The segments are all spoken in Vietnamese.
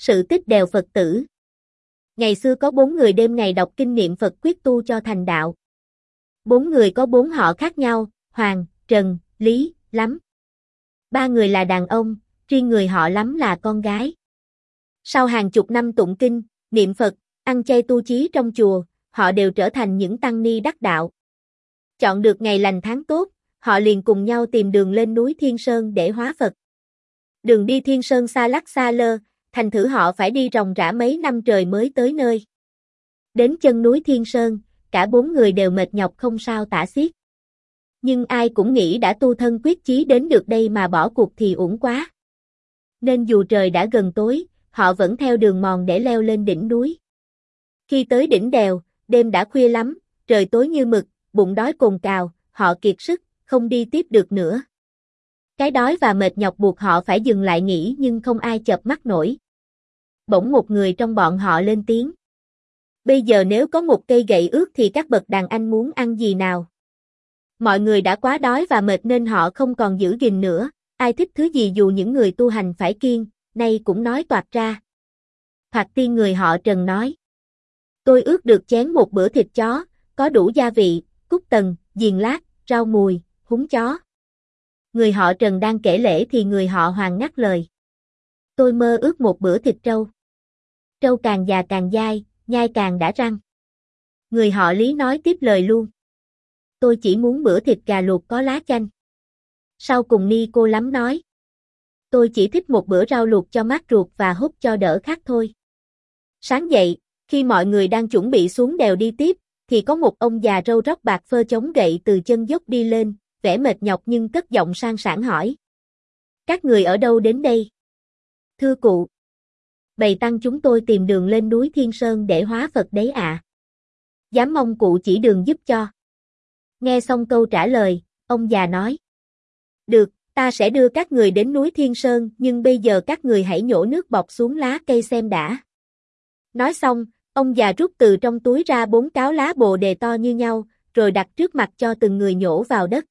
Sự tích đèo Phật tử. Ngày xưa có 4 người đêm ngày đọc kinh niệm Phật quyết tu cho thành đạo. 4 người có 4 họ khác nhau, Hoàng, Trần, Lý, Lắm. 3 người là đàn ông, riêng người họ Lắm là con gái. Sau hàng chục năm tụng kinh, niệm Phật, ăn chay tu chí trong chùa, họ đều trở thành những tăng ni đắc đạo. Chọn được ngày lành tháng tốt, họ liền cùng nhau tìm đường lên núi Thiên Sơn để hóa Phật. Đường đi Thiên Sơn xa lắc xa lơ, thành thử họ phải đi ròng rã mấy năm trời mới tới nơi. Đến chân núi Thiên Sơn, cả 4 người đều mệt nhọc không sao tả xiết. Nhưng ai cũng nghĩ đã tu thân quyết chí đến được đây mà bỏ cuộc thì uổng quá. Nên dù trời đã gần tối, họ vẫn theo đường mòn để leo lên đỉnh núi. Khi tới đỉnh đèo, đêm đã khuya lắm, trời tối như mực, bụng đói cồn cào, họ kiệt sức, không đi tiếp được nữa. Cái đói và mệt nhọc buộc họ phải dừng lại nghỉ nhưng không ai chợp mắt nổi. Bỗng một người trong bọn họ lên tiếng. Bây giờ nếu có một cây gậy ướt thì các bậc đàn anh muốn ăn gì nào? Mọi người đã quá đói và mệt nên họ không còn giữ gìn nữa, ai thích thứ gì dù những người tu hành phải kiêng, nay cũng nói toạc ra. Thoạt tiên người họ Trần nói. Tôi ước được chén một bữa thịt chó, có đủ gia vị, cút tần, diền lát, rau mùi, húng chó. Người họ Trần đang kể lễ thì người họ Hoàng ngắt lời. Tôi mơ ước một bữa thịt trâu. Trâu càng già càng dai, nhai càng đã răng. Người họ Lý nói tiếp lời luôn. Tôi chỉ muốn bữa thịt gà luộc có lá chanh. Sau cùng Ni cô Lắm nói. Tôi chỉ thích một bữa rau luộc cho mát ruột và hút cho đỡ khát thôi. Sáng dậy, khi mọi người đang chuẩn bị xuống đèo đi tiếp, thì có một ông già râu róc bạc phơ chống gậy từ chân dốc đi lên, vẻ mệt nhọc nhưng cất giọng sang sảng hỏi. Các người ở đâu đến đây? Thưa cụ. Bầy tăng chúng tôi tìm đường lên núi Thiên Sơn để hóa Phật đấy ạ. Dám mong cụ chỉ đường giúp cho. Nghe xong câu trả lời, ông già nói. Được, ta sẽ đưa các người đến núi Thiên Sơn nhưng bây giờ các người hãy nhổ nước bọt xuống lá cây xem đã. Nói xong, ông già rút từ trong túi ra 4 cáo lá bồ đề to như nhau, rồi đặt trước mặt cho từng người nhổ vào đất.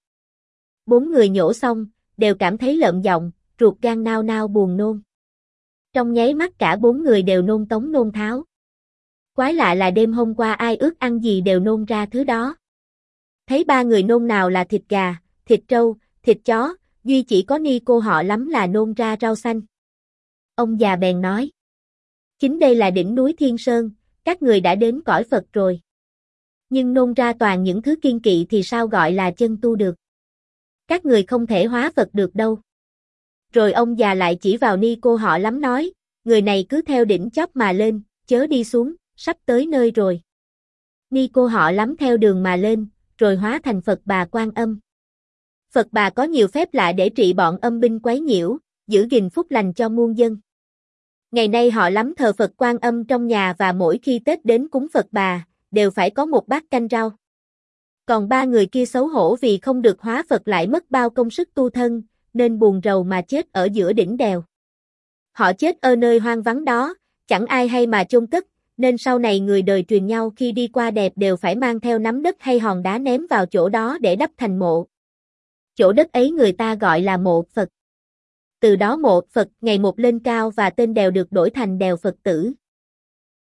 4 người nhổ xong, đều cảm thấy lợm giọng, ruột gan nao nao buồn nôn. Trong nháy mắt cả 4 người đều nôn tống nôn tháo. Quái lạ là đêm hôm qua ai ước ăn gì đều nôn ra thứ đó. Thấy 3 người nôn nào là thịt gà, thịt trâu, thịt chó, duy chỉ có Ni cô họ Lắm là nôn ra rau xanh. Ông già bèn nói. Chính đây là đỉnh núi Thiên Sơn, các người đã đến cõi Phật rồi. Nhưng nôn ra toàn những thứ kiêng kỵ thì sao gọi là chân tu được. Các người không thể hóa Phật được đâu. Rồi ông già lại chỉ vào Ni cô họ Lắm nói, người này cứ theo đỉnh chóp mà lên, chớ đi xuống, sắp tới nơi rồi. Ni cô họ Lắm theo đường mà lên, rồi hóa thành Phật Bà Quan Âm. Phật Bà có nhiều phép lạ để trị bọn âm binh quấy nhiễu, giữ gìn phúc lành cho muôn dân. Ngày nay họ Lắm thờ Phật Quan Âm trong nhà và mỗi khi Tết đến cúng Phật Bà, đều phải có một bát canh rau. Còn 3 người kia xấu hổ vì không được hóa Phật lại mất bao công sức tu thân, nên buồn rầu mà chết ở giữa đỉnh đèo. Họ chết ở nơi hoang vắng đó, chẳng ai hay mà chôn cất, nên sau này người đời truyền nhau khi đi qua đẹp đều phải mang theo nắm đất hay hòn đá ném vào chỗ đó để đắp thành mộ. Chỗ đất ấy người ta gọi là mộ Phật. Từ đó mộ Phật ngày một lên cao và tên đèo được đổi thành đèo Phật tử.